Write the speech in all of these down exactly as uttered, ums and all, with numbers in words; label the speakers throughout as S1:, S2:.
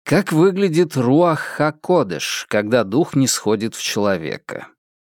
S1: Как выглядит руах ха-кодеш, когда дух не сходит в человека?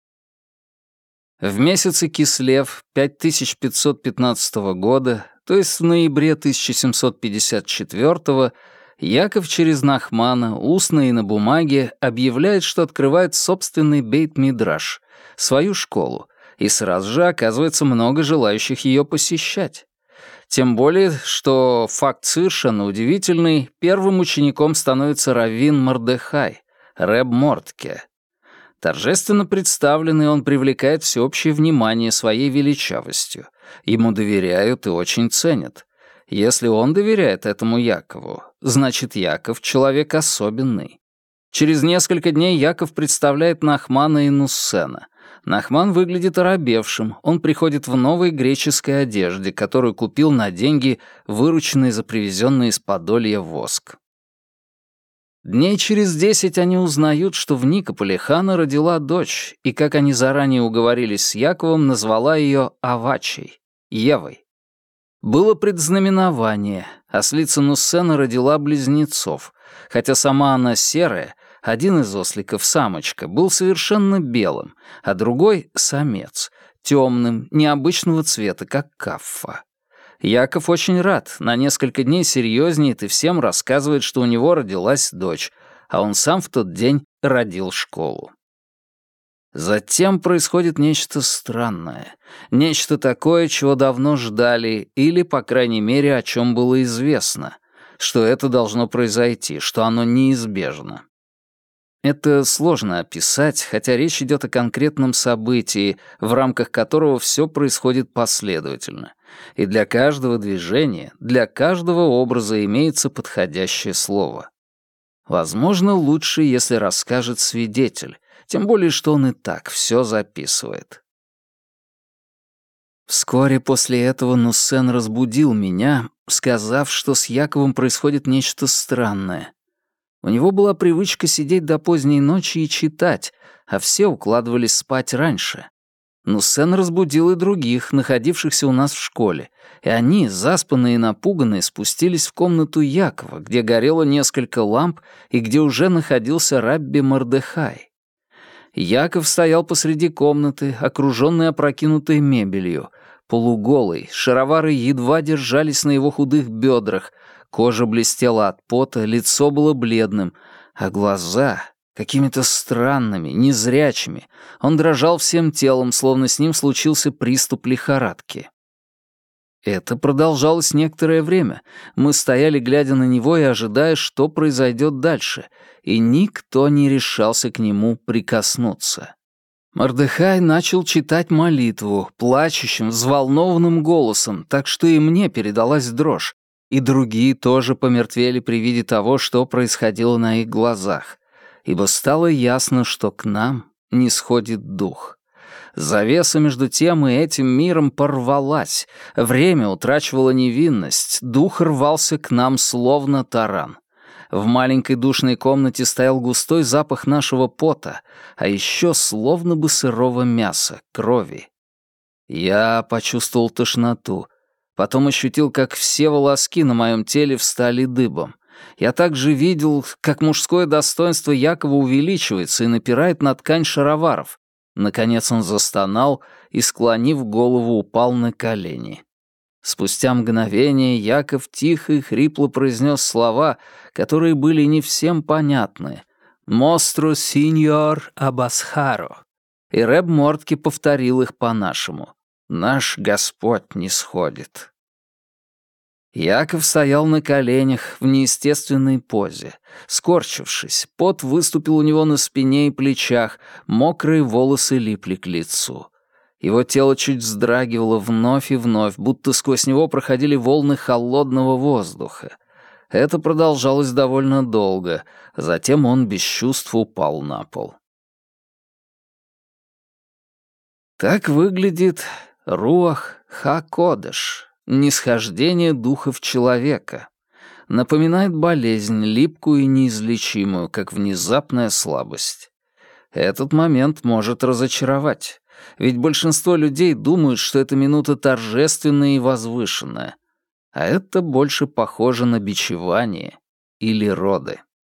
S1: В месяце Кислев пять тысяч пятьсот пятнадцатого года, то есть в ноябре тысяча семьсот пятьдесят четвёртого, Яков через Нахмана, устно и на бумаге, объявляет, что открывает собственный бейт-мидраш, свою школу, и сразу же оказывается много желающих ее посещать. Тем более, что факт совершенно удивительный, первым учеником становится раввин Мордехай, Реб Мортке. Торжественно представленный, он привлекает всеобщее внимание своей величавостью. Ему доверяют и очень ценят. Если он доверяет этому Якову, значит, Яков — человек особенный. Через несколько дней Яков представляет Нахмана и Нуссена. Нахман выглядит оробевшим, он приходит в новой греческой одежде, которую купил на деньги, вырученные за привезенный из Подолья воск. Дней через десять они узнают, что в Никополе Хана родила дочь, и, как они заранее уговорились с Яковом, назвала ее Авачей, Евой. Было предзнаменование, ослица Нуссена родила близнецов, хотя сама она серая, один из осликов, самочка, был совершенно белым, а другой — самец, темным, необычного цвета, как каффа. Яков очень рад, на несколько дней серьезнеет и всем рассказывает, что у него родилась дочь, а он сам в тот день родил школу. Затем происходит нечто странное, нечто такое, чего давно ждали, или, по крайней мере, о чем было известно, что это должно произойти, что оно неизбежно. Это сложно описать, хотя речь идет о конкретном событии, в рамках которого все происходит последовательно, и для каждого движения, для каждого образа имеется подходящее слово. Возможно, лучше, если расскажет свидетель, тем более, что он и так все записывает. Вскоре после этого Нуссен разбудил меня, сказав, что с Яковом происходит нечто странное. У него была привычка сидеть до поздней ночи и читать, а все укладывались спать раньше. Нуссен разбудил и других, находившихся у нас в школе, и они, заспанные и напуганные, спустились в комнату Якова, где горело несколько ламп и где уже находился рабби Мордехай. Яков стоял посреди комнаты, окруженный опрокинутой мебелью, полуголый, шаровары едва держались на его худых бедрах, кожа блестела от пота, лицо было бледным, а глаза какими-то странными, незрячими. Он дрожал всем телом, словно с ним случился приступ лихорадки. Это продолжалось некоторое время. Мы стояли, глядя на него и ожидая, что произойдет дальше, и никто не решался к нему прикоснуться. Мордехай начал читать молитву, плачущим, взволнованным голосом, так что и мне передалась дрожь, и другие тоже помертвели при виде того, что происходило на их глазах, ибо стало ясно, что к нам не сходит дух. Завеса между тем и этим миром порвалась, время утрачивало невинность, дух рвался к нам словно таран. В маленькой душной комнате стоял густой запах нашего пота, а еще словно бы сырого мяса, крови. Я почувствовал тошноту, потом ощутил, как все волоски на моем теле встали дыбом. Я также видел, как мужское достоинство Якова увеличивается и напирает на ткань шароваров. Наконец он застонал и, склонив голову, упал на колени. Спустя мгновение Яков тихо и хрипло произнес слова, которые были не всем понятны. «Мостро синьор абасхаро». И Реб Мортке повторил их по-нашему. «Наш Господь не сходит». Яков стоял на коленях в неестественной позе. Скорчившись, пот выступил у него на спине и плечах, мокрые волосы липли к лицу. Его тело чуть вздрагивало вновь и вновь, будто сквозь него проходили волны холодного воздуха. Это продолжалось довольно долго, затем он без чувств упал на пол. Так выглядит руах ха-кодеш. Нисхождение духов человека. Напоминает болезнь, липкую и неизлечимую, как внезапная слабость. Этот момент может разочаровать, ведь большинство людей думают, что эта минута торжественная и возвышенная, а это больше похоже на бичевание или роды.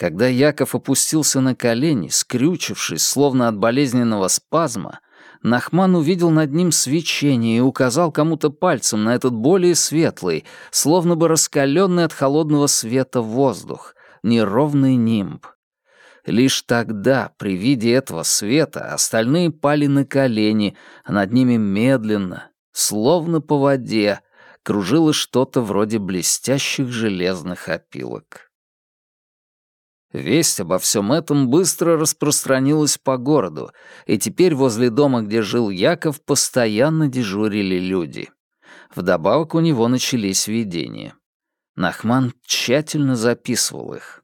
S1: Когда Яков опустился на колени, скрючившись, словно от болезненного спазма, Нахман увидел над ним свечение и указал кому-то пальцем на этот более светлый, словно бы раскаленный от холодного света воздух, неровный нимб. Лишь тогда, при виде этого света, остальные пали на колени, а над ними медленно, словно по воде, кружило что-то вроде блестящих железных опилок. Весть обо всем этом быстро распространилась по городу, и теперь возле дома, где жил Яков, постоянно дежурили люди. Вдобавок у него начались видения. Нахман тщательно записывал их.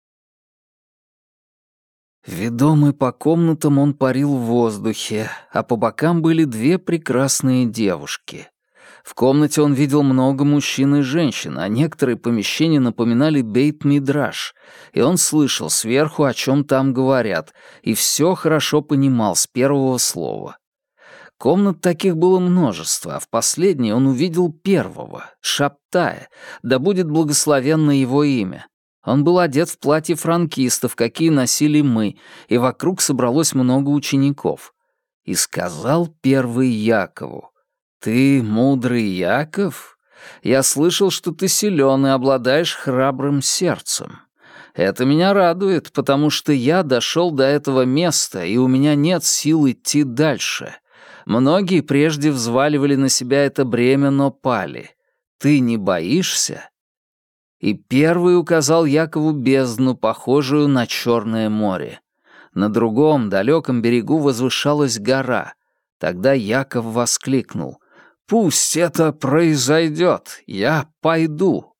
S1: Ведомый по комнатам, он парил в воздухе, а по бокам были две прекрасные девушки. В комнате он видел много мужчин и женщин, а некоторые помещения напоминали бейт-мидраш, и он слышал сверху, о чем там говорят, и все хорошо понимал с первого слова. Комнат таких было множество, а в последней он увидел первого, Шабтая, да будет благословенно его имя. Он был одет в платье франкистов, какие носили мы, и вокруг собралось много учеников. И сказал первый Якову: «Ты мудрый Яков? Я слышал, что ты силен и обладаешь храбрым сердцем. Это меня радует, потому что я дошел до этого места, и у меня нет сил идти дальше. Многие прежде взваливали на себя это бремя, но пали. Ты не боишься?» И первый указал Якову бездну, похожую на Черное море. На другом, далеком берегу возвышалась гора. Тогда Яков воскликнул: «Пусть это произойдет, я пойду».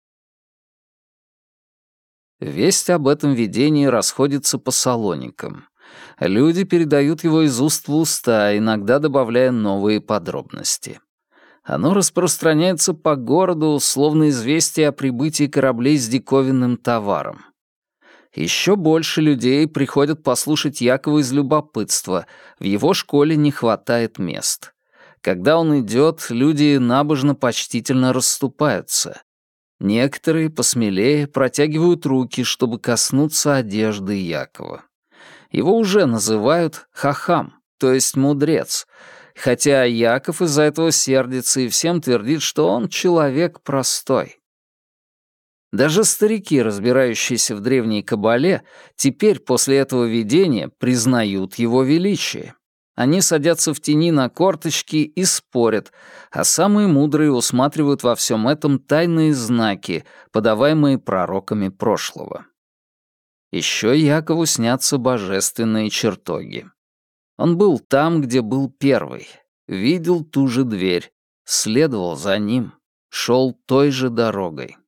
S1: Весть об этом видении расходится по Салоникам. Люди передают его из уст в уста, иногда добавляя новые подробности. Оно распространяется по городу, словно известие о прибытии кораблей с диковинным товаром. Еще больше людей приходят послушать Якова из любопытства, в его школе не хватает мест. Когда он идет, люди набожно-почтительно расступаются. Некоторые, посмелее, протягивают руки, чтобы коснуться одежды Якова. Его уже называют хахам, то есть мудрец, хотя Яков из-за этого сердится и всем твердит, что он человек простой. Даже старики, разбирающиеся в древней кабале, теперь после этого видения признают его величие. Они садятся в тени на корточки и спорят, а самые мудрые усматривают во всем этом тайные знаки, подаваемые пророками прошлого. Еще Якову снятся божественные чертоги. Он был там, где был первый, видел ту же дверь, следовал за ним, шел той же дорогой.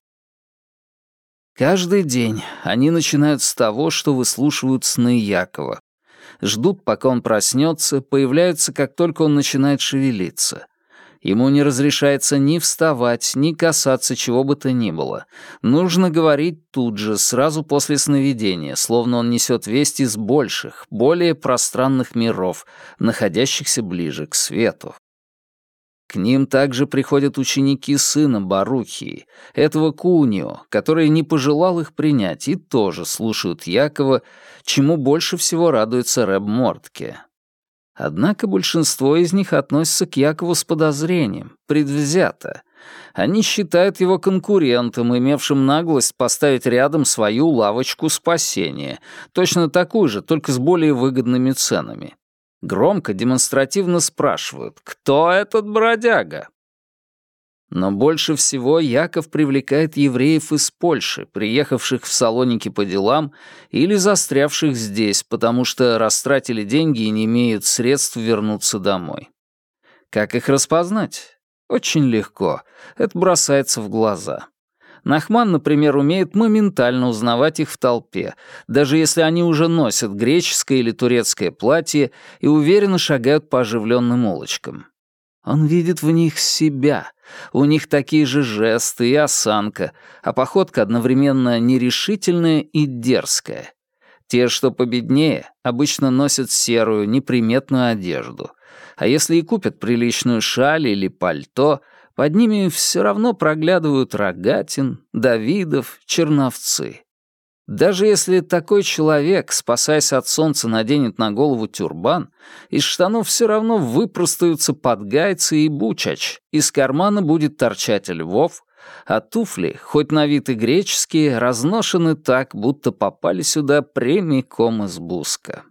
S1: Каждый день они начинают с того, что выслушивают сны Якова. Ждут, пока он проснется, появляются, как только он начинает шевелиться. Ему не разрешается ни вставать, ни касаться чего бы то ни было. Нужно говорить тут же, сразу после сновидения, словно он несет весть из больших, более пространных миров, находящихся ближе к свету. К ним также приходят ученики сына Барухии, этого Кунио, который не пожелал их принять, и тоже слушают Якова, чему больше всего радуется рэб Мортке. Однако большинство из них относятся к Якову с подозрением, предвзято. Они считают его конкурентом, имевшим наглость поставить рядом свою лавочку спасения, точно такую же, только с более выгодными ценами. Громко, демонстративно спрашивают: «Кто этот бродяга?» Но больше всего Яков привлекает евреев из Польши, приехавших в Салоники по делам или застрявших здесь, потому что растратили деньги и не имеют средств вернуться домой. Как их распознать? Очень легко. Это бросается в глаза. Нахман, например, умеет моментально узнавать их в толпе, даже если они уже носят греческое или турецкое платье и уверенно шагают по оживленным улочкам. Он видит в них себя, у них такие же жесты и осанка, а походка одновременно нерешительная и дерзкая. Те, что победнее, обычно носят серую, неприметную одежду, а если и купят приличную шаль или пальто, под ними все равно проглядывают Рогатин, Давидов, Черновцы. Даже если такой человек, спасаясь от солнца, наденет на голову тюрбан, из штанов все равно выпростаются подгайцы и бучач, из кармана будет торчать львов, а туфли, хоть на вид и греческие, разношены так, будто попали сюда прямиком из Буска.